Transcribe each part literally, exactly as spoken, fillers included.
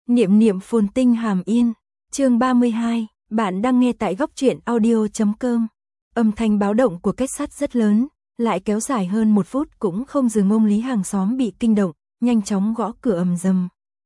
Niệm niệm phồn tinh hàm yên. Chương ba mươi hai, bạn đang nghe tại góc truyện audio chấm com. Âm thanh báo động của kết sắt rất lớn, lại kéo dài hơn một phút cũng không dừng. Ông Lý hàng xóm bị kinh động, nhanh chóng gõ cửa ầm dầm.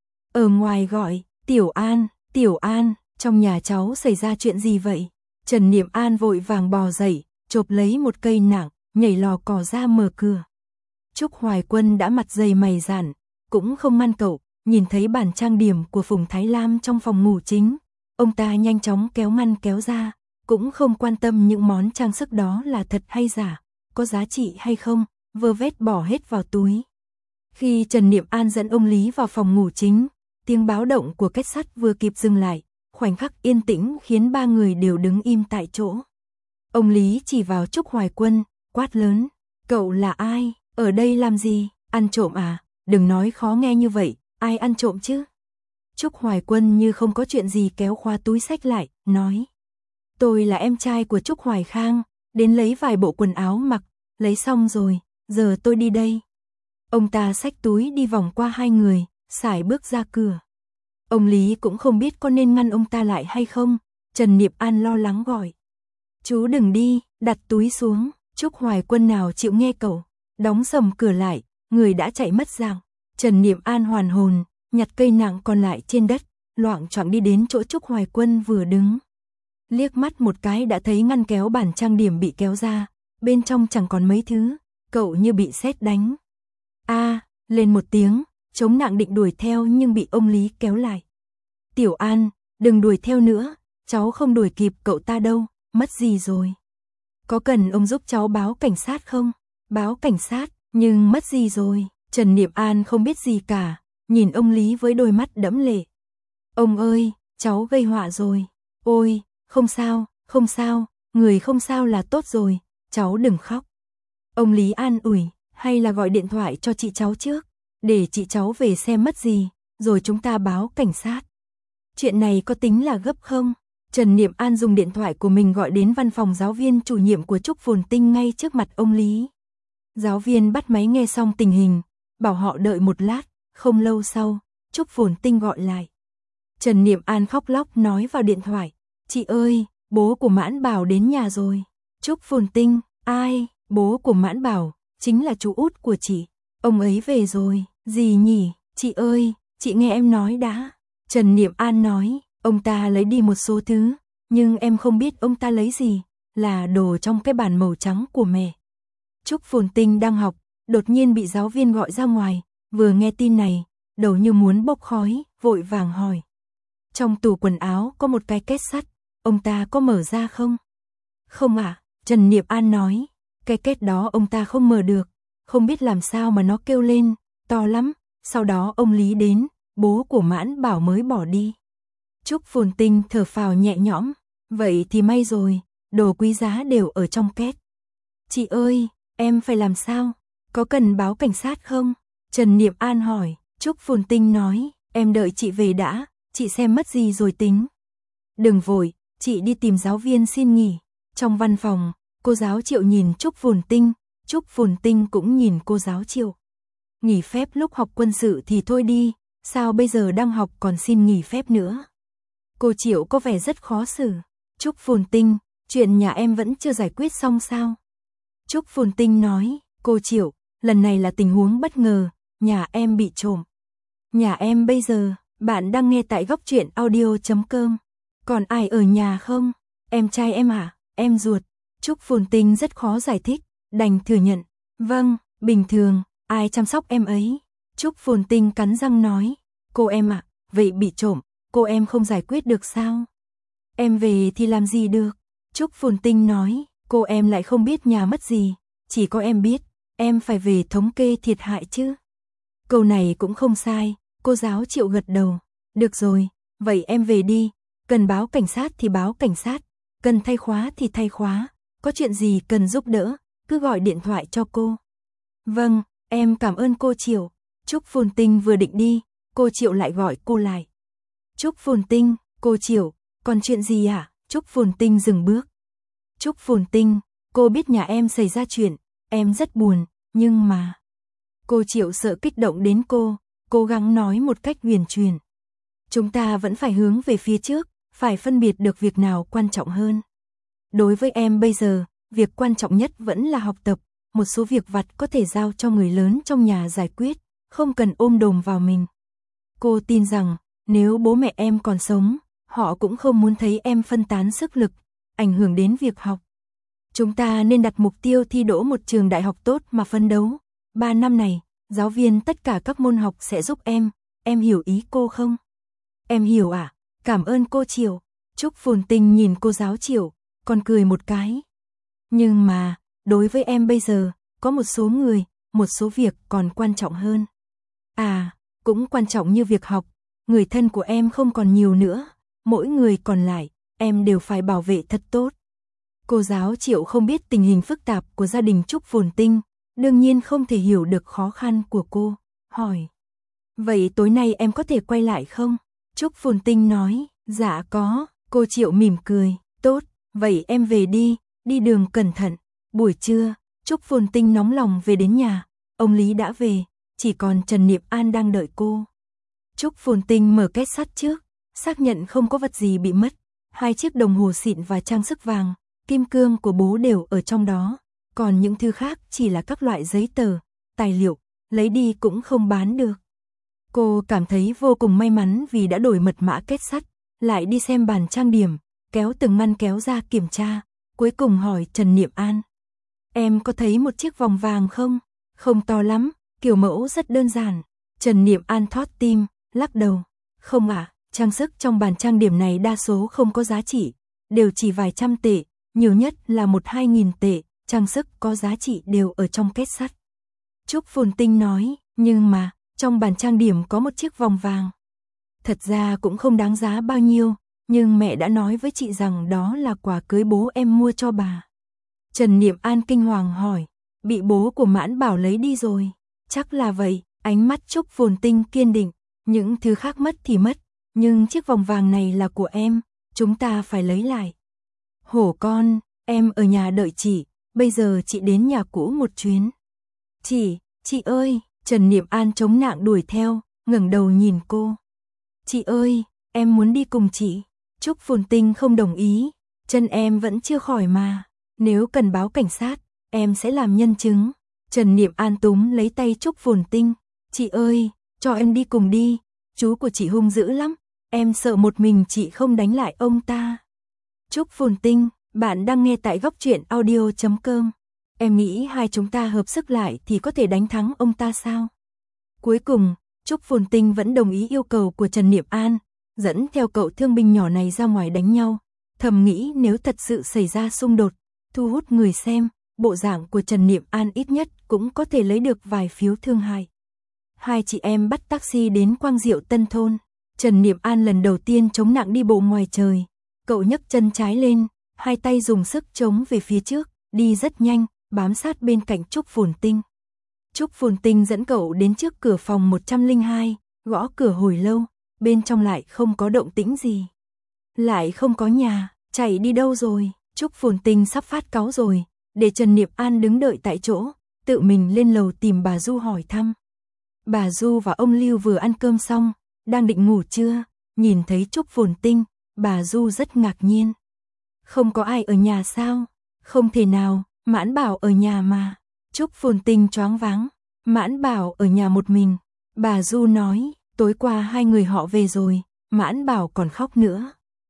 Ở ngoài gọi, Tiểu An, Tiểu An, trong nhà cháu xảy ra chuyện gì vậy? Trần Niệm An vội vàng bò dậy, chộp lấy một cây nạng, nhảy lò cò ra mở cửa. Trúc Hoài Quân đã mặt dày mày dạn, cũng không ngăn cậu, nhìn thấy bản trang điểm của Phùng Thái Lam trong phòng ngủ chính. Ông ta nhanh chóng kéo ngăn kéo ra, cũng không quan tâm những món trang sức đó là thật hay giả, có giá trị hay không, vơ vét bỏ hết vào túi. Khi Trần Niệm An dẫn ông Lý vào phòng ngủ chính, tiếng báo động của kết sắt vừa kịp dừng lại, khoảnh khắc yên tĩnh khiến ba người đều đứng im tại chỗ. Ông Lý chỉ vào Trúc Hoài Quân, quát lớn, cậu là ai, ở đây làm gì, ăn trộm à, đừng nói khó nghe như vậy, ai ăn trộm chứ? Trúc Hoài Quân như không có chuyện gì kéo khóa túi xách lại, nói, tôi là em trai của Trúc Hoài Khang, đến lấy vài bộ quần áo mặc, lấy xong rồi, giờ tôi đi đây. Ông ta xách túi đi vòng qua hai người, sải bước ra cửa. Ông Lý cũng không biết có nên ngăn ông ta lại hay không, Trần Niệm An lo lắng gọi. Chú đừng đi, đặt túi xuống, Trúc Hoài Quân nào chịu nghe cậu, đóng sầm cửa lại, người đã chạy mất dạng. Trần Niệm An hoàn hồn, nhặt cây nạng còn lại trên đất, loạng choạng đi đến chỗ Trúc Hoài Quân vừa đứng. Liếc mắt một cái đã thấy ngăn kéo bản trang điểm bị kéo ra, bên trong chẳng còn mấy thứ, cậu như bị sét đánh. A, lên một tiếng, chống nạng định đuổi theo nhưng bị ông Lý kéo lại. Tiểu An, đừng đuổi theo nữa, cháu không đuổi kịp cậu ta đâu, mất gì rồi? Có cần ông giúp cháu báo cảnh sát không? Báo cảnh sát, nhưng mất gì rồi? Trần Niệm An không biết gì cả, nhìn ông Lý với đôi mắt đẫm lệ. Ông ơi, cháu gây họa rồi. Ôi, không sao, không sao, người không sao là tốt rồi, cháu đừng khóc. Ông Lý an ủi, hay là gọi điện thoại cho chị cháu trước, để chị cháu về xem mất gì, rồi chúng ta báo cảnh sát. Chuyện này có tính là gấp không? Trần Niệm An dùng điện thoại của mình gọi đến văn phòng giáo viên chủ nhiệm của Trúc Phồn Tinh ngay trước mặt ông Lý. Giáo viên bắt máy nghe xong tình hình, bảo họ đợi một lát, không lâu sau, Trúc Phồn Tinh gọi lại. Trần Niệm An khóc lóc nói vào điện thoại, chị ơi, bố của Mãn Bảo đến nhà rồi. Trúc Phồn Tinh, ai, bố của Mãn Bảo, chính là chú út của chị, ông ấy về rồi, gì nhỉ, chị ơi, chị nghe em nói đã. Trần Niệm An nói, ông ta lấy đi một số thứ, nhưng em không biết ông ta lấy gì, là đồ trong cái bàn màu trắng của mẹ. Trúc Phồn Tinh đang học, đột nhiên bị giáo viên gọi ra ngoài, vừa nghe tin này, đầu như muốn bốc khói, vội vàng hỏi. Trong tủ quần áo có một cái két sắt, ông ta có mở ra không? Không ạ, à, Trần Niệm An nói, cái két đó ông ta không mở được, không biết làm sao mà nó kêu lên, to lắm, sau đó ông Lý đến, bố của Mãn Bảo mới bỏ đi. Trúc Phồn Tinh thở phào nhẹ nhõm, vậy thì may rồi, đồ quý giá đều ở trong két. Chị ơi, em phải làm sao? Có cần báo cảnh sát không? Trần Niệm An hỏi. Trúc Phồn Tinh nói, em đợi chị về đã, chị xem mất gì rồi tính. Đừng vội, chị đi tìm giáo viên xin nghỉ. Trong văn phòng, cô giáo Triệu nhìn Trúc Phồn Tinh, Trúc Phồn Tinh cũng nhìn cô giáo Triệu. Nghỉ phép lúc học quân sự thì thôi đi, sao bây giờ đang học còn xin nghỉ phép nữa? Cô Triệu có vẻ rất khó xử. Trúc Phồn Tinh, chuyện nhà em vẫn chưa giải quyết xong sao? Trúc Phồn Tinh nói, cô Triệu, lần này là tình huống bất ngờ, nhà em bị trộm. Nhà em bây giờ, bạn đang nghe tại góc truyện audio chấm com. Còn ai ở nhà không? Em trai em à, em ruột. Trúc Phồn Tinh rất khó giải thích, đành thừa nhận. Vâng, bình thường, ai chăm sóc em ấy? Trúc Phồn Tinh cắn răng nói, cô em ạ, à, vậy bị trộm, cô em không giải quyết được sao? Em về thì làm gì được? Trúc Phồn Tinh nói, cô em lại không biết nhà mất gì, chỉ có em biết, em phải về thống kê thiệt hại chứ. Câu này cũng không sai, cô giáo Triệu gật đầu, được rồi, vậy em về đi, cần báo cảnh sát thì báo cảnh sát, cần thay khóa thì thay khóa, có chuyện gì cần giúp đỡ, cứ gọi điện thoại cho cô. Vâng, em cảm ơn cô Triệu. Trúc Phồn Tinh vừa định đi, cô Triệu lại gọi cô lại. Trúc Phồn Tinh, cô Triệu, còn chuyện gì ạ? À? Trúc Phồn Tinh dừng bước. Trúc Phồn Tinh, cô biết nhà em xảy ra chuyện, em rất buồn, nhưng mà... Cô Triệu sợ kích động đến cô, cố gắng nói một cách huyền truyền. Chúng ta vẫn phải hướng về phía trước, phải phân biệt được việc nào quan trọng hơn. Đối với em bây giờ, việc quan trọng nhất vẫn là học tập, một số việc vặt có thể giao cho người lớn trong nhà giải quyết, không cần ôm đồm vào mình. Cô tin rằng, nếu bố mẹ em còn sống, họ cũng không muốn thấy em phân tán sức lực, ảnh hưởng đến việc học. Chúng ta nên đặt mục tiêu thi đỗ một trường đại học tốt mà phấn đấu. Ba năm này, giáo viên tất cả các môn học sẽ giúp em, em hiểu ý cô không? Em hiểu ạ, à? Cảm ơn cô Triệu. Trúc Phồn Tinh nhìn cô giáo Triệu, còn cười một cái. Nhưng mà, đối với em bây giờ, có một số người, một số việc còn quan trọng hơn. À, cũng quan trọng như việc học, người thân của em không còn nhiều nữa, mỗi người còn lại, em đều phải bảo vệ thật tốt. Cô giáo Triệu không biết tình hình phức tạp của gia đình Trúc Phồn Tinh, đương nhiên không thể hiểu được khó khăn của cô, hỏi. Vậy tối nay em có thể quay lại không? Trúc Phồn Tinh nói, dạ có, cô Triệu mỉm cười, tốt, vậy em về đi, đi đường cẩn thận. Buổi trưa, Trúc Phồn Tinh nóng lòng về đến nhà, ông Lý đã về, chỉ còn Trần Niệm An đang đợi cô. Trúc Phồn Tinh mở két sắt trước, xác nhận không có vật gì bị mất, hai chiếc đồng hồ xịn và trang sức vàng, kim cương của bố đều ở trong đó, còn những thứ khác chỉ là các loại giấy tờ, tài liệu, lấy đi cũng không bán được. Cô cảm thấy vô cùng may mắn vì đã đổi mật mã két sắt, lại đi xem bàn trang điểm, kéo từng ngăn kéo ra kiểm tra, cuối cùng hỏi Trần Niệm An. Em có thấy một chiếc vòng vàng không? Không to lắm, kiểu mẫu rất đơn giản. Trần Niệm An thót tim, lắc đầu. Không ạ, à, trang sức trong bàn trang điểm này đa số không có giá trị, đều chỉ vài trăm tệ, nhiều nhất là một hai nghìn tệ, trang sức có giá trị đều ở trong két sắt. Trúc Phồn Tinh nói, nhưng mà, trong bàn trang điểm có một chiếc vòng vàng. Thật ra cũng không đáng giá bao nhiêu, nhưng mẹ đã nói với chị rằng đó là quà cưới bố em mua cho bà. Trần Niệm An kinh hoàng hỏi, bị bố của Mãn Bảo lấy đi rồi. Chắc là vậy, ánh mắt Trúc Phồn Tinh kiên định, những thứ khác mất thì mất, nhưng chiếc vòng vàng này là của em, chúng ta phải lấy lại. Hổ con, em ở nhà đợi chị, bây giờ chị đến nhà cũ một chuyến. Chị, chị ơi, Trần Niệm An chống nạng đuổi theo, ngẩng đầu nhìn cô. Chị ơi, em muốn đi cùng chị. Trúc Phồn Tinh không đồng ý, chân em vẫn chưa khỏi mà, nếu cần báo cảnh sát, em sẽ làm nhân chứng. Trần Niệm An túm lấy tay Trúc Phồn Tinh, chị ơi, cho em đi cùng đi, chú của chị hung dữ lắm, em sợ một mình chị không đánh lại ông ta. Trúc Phồn Tinh, bạn đang nghe tại góc truyện audio chấm com. Em nghĩ hai chúng ta hợp sức lại thì có thể đánh thắng ông ta sao? Cuối cùng, Trúc Phồn Tinh vẫn đồng ý yêu cầu của Trần Niệm An, dẫn theo cậu thương binh nhỏ này ra ngoài đánh nhau. Thầm nghĩ nếu thật sự xảy ra xung đột, thu hút người xem, bộ dạng của Trần Niệm An ít nhất cũng có thể lấy được vài phiếu thương hại. Hai chị em bắt taxi đến Quang Diệu Tân Thôn. Trần Niệm An lần đầu tiên chống nặng đi bộ ngoài trời. Cậu nhấc chân trái lên, hai tay dùng sức chống về phía trước, đi rất nhanh, bám sát bên cạnh Trúc Phồn Tinh. Trúc Phồn Tinh dẫn cậu đến trước cửa phòng một trăm lẻ hai, gõ cửa hồi lâu, bên trong lại không có động tĩnh gì. Lại không có nhà, chạy đi đâu rồi? Trúc Phồn Tinh sắp phát cáu rồi, để Trần Niệm An đứng đợi tại chỗ, tự mình lên lầu tìm bà Du hỏi thăm. Bà Du và ông Lưu vừa ăn cơm xong, đang định ngủ trưa, nhìn thấy Trúc Phồn Tinh, bà Du rất ngạc nhiên. Không có ai ở nhà sao? Không thể nào, Mãn Bảo ở nhà mà. Trúc Phồn Tinh choáng váng, Mãn Bảo ở nhà một mình. Bà Du nói, tối qua hai người họ về rồi, Mãn Bảo còn khóc nữa.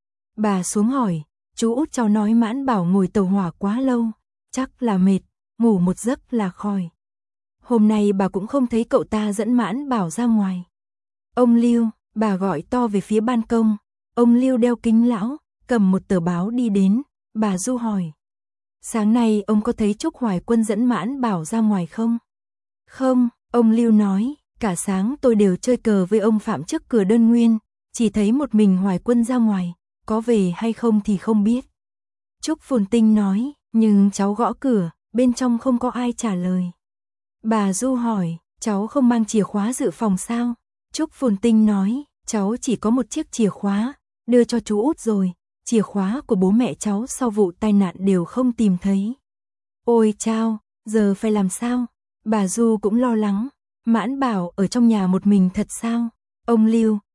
Bà xuống hỏi, chú út cháu nói Mãn Bảo ngồi tàu hỏa quá lâu, chắc là mệt, ngủ một giấc là khỏi. Hôm nay bà cũng không thấy cậu ta dẫn Mãn Bảo ra ngoài. Ông Lưu, bà gọi to về phía ban công. Ông Lưu đeo kính lão, cầm một tờ báo đi đến. Bà Du hỏi, sáng nay ông có thấy Trúc Hoài Quân dẫn Mãn Bảo ra ngoài không? Không, ông Lưu nói, cả sáng tôi đều chơi cờ với ông Phạm trước cửa đơn nguyên, chỉ thấy một mình Hoài Quân ra ngoài, có về hay không thì không biết. Trúc Phồn Tinh nói, nhưng cháu gõ cửa, bên trong không có ai trả lời. Bà Du hỏi, cháu không mang chìa khóa dự phòng sao? Trúc Phồn Tinh nói, cháu chỉ có một chiếc chìa khóa, đưa cho chú út rồi, chìa khóa của bố mẹ cháu sau vụ tai nạn đều không tìm thấy. Ôi chao, giờ phải làm sao? Bà Du cũng lo lắng, Mãn Bảo ở trong nhà một mình thật sao? Ông Lưu,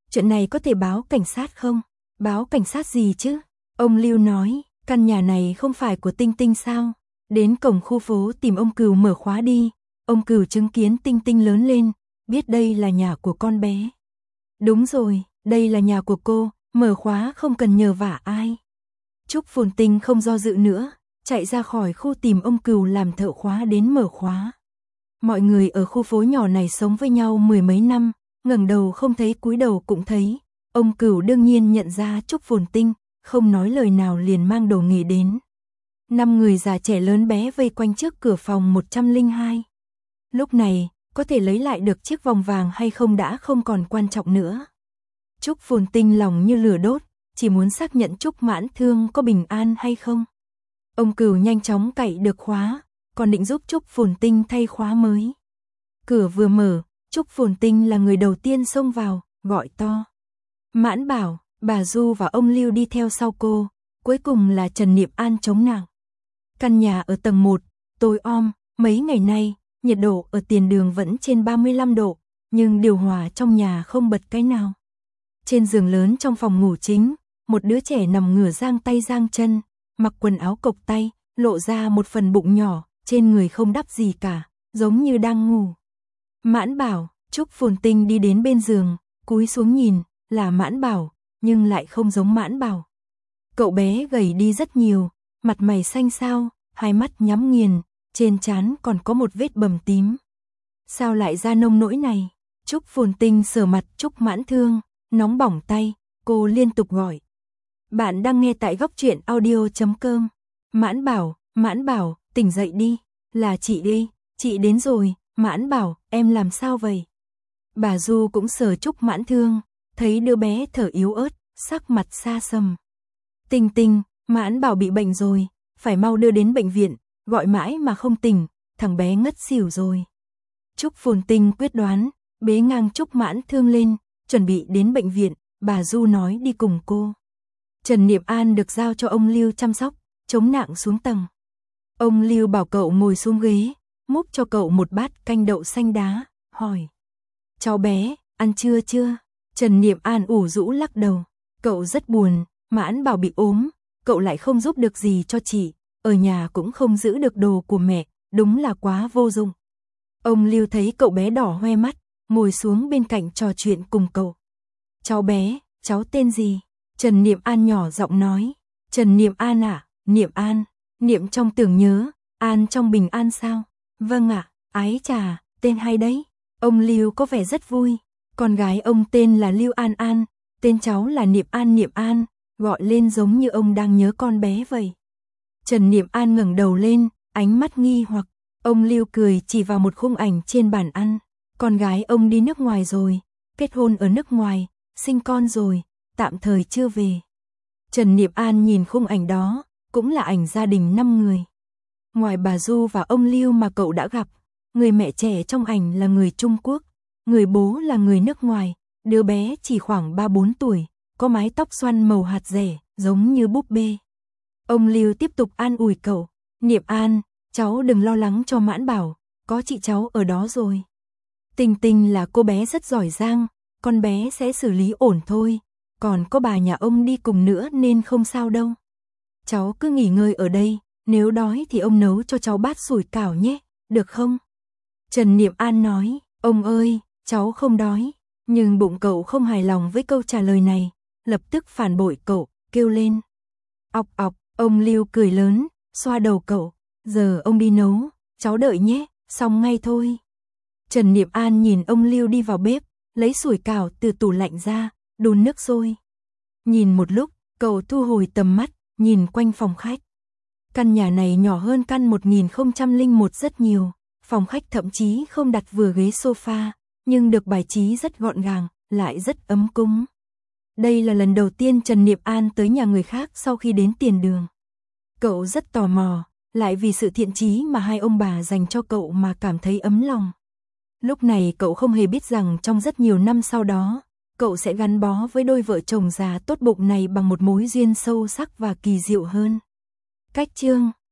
chuyện này có thể báo cảnh sát không? Báo cảnh sát gì chứ? Ông Lưu nói, căn nhà này không phải của Tinh Tinh sao? Đến cổng khu phố tìm ông Cừu mở khóa đi. Ông Cừu chứng kiến Tinh Tinh lớn lên, biết đây là nhà của con bé. Đúng rồi, đây là nhà của cô, mở khóa không cần nhờ vả ai. Trúc Phồn Tinh không do dự nữa, chạy ra khỏi khu tìm ông Cừu làm thợ khóa đến mở khóa. Mọi người ở khu phố nhỏ này sống với nhau mười mấy năm, ngẩng đầu không thấy cúi đầu cũng thấy. Ông Cừu đương nhiên nhận ra Trúc Phồn Tinh, không nói lời nào liền mang đồ nghề đến. Năm người già trẻ lớn bé vây quanh trước cửa phòng một trăm lẻ hai. Lúc này, có thể lấy lại được chiếc vòng vàng hay không đã không còn quan trọng nữa. Trúc Phồn Tinh lòng như lửa đốt, chỉ muốn xác nhận Trúc Mãn Thương có bình an hay không. Ông Cừu nhanh chóng cậy được khóa, còn định giúp Trúc Phồn Tinh thay khóa mới. Cửa vừa mở, Trúc Phồn Tinh là người đầu tiên xông vào, gọi to. Mãn Bảo, bà Du và ông Lưu đi theo sau cô, cuối cùng là Trần Niệm An chống nặng. Căn nhà ở tầng một, tối om, mấy ngày nay, nhiệt độ ở tiền đường vẫn trên ba mươi lăm độ, nhưng điều hòa trong nhà không bật cái nào. Trên giường lớn trong phòng ngủ chính, một đứa trẻ nằm ngửa giang tay giang chân, mặc quần áo cộc tay, lộ ra một phần bụng nhỏ, trên người không đắp gì cả, giống như đang ngủ. Mãn Bảo, Trúc Phồn Tinh đi đến bên giường, cúi xuống nhìn, là Mãn Bảo, nhưng lại không giống Mãn Bảo. Cậu bé gầy đi rất nhiều, mặt mày xanh xao, hai mắt nhắm nghiền, trên trán còn có một vết bầm tím. Sao lại ra nông nỗi này? Trúc Phồn Tinh sờ mặt Trúc Mãn Thương, nóng bỏng tay, cô liên tục gọi. Bạn đang nghe tại góc truyện audio chấm com. Mãn Bảo, Mãn Bảo, tỉnh dậy đi, là chị đi, chị đến rồi. Mãn Bảo, em làm sao vậy? Bà Du cũng sờ Trúc Mãn Thương, thấy đứa bé thở yếu ớt, sắc mặt xa sầm. Tinh Tinh, Mãn Bảo bị bệnh rồi, phải mau đưa đến bệnh viện, gọi mãi mà không tỉnh, thằng bé ngất xỉu rồi. Trúc Phồn Tinh quyết đoán, bế ngang Trúc Mãn Thương lên, chuẩn bị đến bệnh viện, bà Du nói đi cùng cô. Trần Niệm An được giao cho ông Lưu chăm sóc, chống nặng xuống tầng. Ông Lưu bảo cậu ngồi xuống ghế, múc cho cậu một bát canh đậu xanh đá, hỏi. Cháu bé, ăn trưa chưa? Trần Niệm An ủ rũ lắc đầu, cậu rất buồn, Mãn Bảo bị ốm, cậu lại không giúp được gì cho chị, ở nhà cũng không giữ được đồ của mẹ, đúng là quá vô dụng. Ông Lưu thấy cậu bé đỏ hoe mắt, ngồi xuống bên cạnh trò chuyện cùng cậu. Cháu bé, cháu tên gì? Trần Niệm An nhỏ giọng nói. Trần Niệm An à, Niệm An, Niệm trong tưởng nhớ, An trong bình an sao? Vâng ạ, ái chà, tên hay đấy. Ông Lưu có vẻ rất vui. Con gái ông tên là Lưu An An, tên cháu là Niệm An Niệm An, gọi lên giống như ông đang nhớ con bé vậy. Trần Niệm An ngẩng đầu lên, ánh mắt nghi hoặc. Ông Lưu cười chỉ vào một khung ảnh trên bàn ăn. Con gái ông đi nước ngoài rồi, kết hôn ở nước ngoài, sinh con rồi, tạm thời chưa về. Trần Niệm An nhìn khung ảnh đó, cũng là ảnh gia đình năm người. Ngoài bà Du và ông Lưu mà cậu đã gặp, người mẹ trẻ trong ảnh là người Trung Quốc, người bố là người nước ngoài, đứa bé chỉ khoảng ba bốn tuổi, có mái tóc xoăn màu hạt dẻ, giống như búp bê. Ông Lưu tiếp tục an ủi cậu, Niệm An, cháu đừng lo lắng cho Mãn Bảo, có chị cháu ở đó rồi. Tinh Tinh là cô bé rất giỏi giang, con bé sẽ xử lý ổn thôi, còn có bà nhà ông đi cùng nữa nên không sao đâu. Cháu cứ nghỉ ngơi ở đây, nếu đói thì ông nấu cho cháu bát sủi cảo nhé, được không? Trần Niệm An nói, ông ơi, cháu không đói, nhưng bụng cậu không hài lòng với câu trả lời này, lập tức phản bội cậu, kêu lên. Ọc ọc, ông Lưu cười lớn, xoa đầu cậu, giờ ông đi nấu, cháu đợi nhé, xong ngay thôi. Trần Niệm An nhìn ông Lưu đi vào bếp, lấy sủi cảo từ tủ lạnh ra, đun nước sôi. Nhìn một lúc, cậu thu hồi tầm mắt, nhìn quanh phòng khách. Căn nhà này nhỏ hơn căn một nghìn không trăm lẻ một rất nhiều, phòng khách thậm chí không đặt vừa ghế sofa, nhưng được bài trí rất gọn gàng, lại rất ấm cúng. Đây là lần đầu tiên Trần Niệm An tới nhà người khác sau khi đến tiền đường. Cậu rất tò mò, lại vì sự thiện chí mà hai ông bà dành cho cậu mà cảm thấy ấm lòng. Lúc này cậu không hề biết rằng trong rất nhiều năm sau đó, cậu sẽ gắn bó với đôi vợ chồng già tốt bụng này bằng một mối duyên sâu sắc và kỳ diệu hơn. Cách chương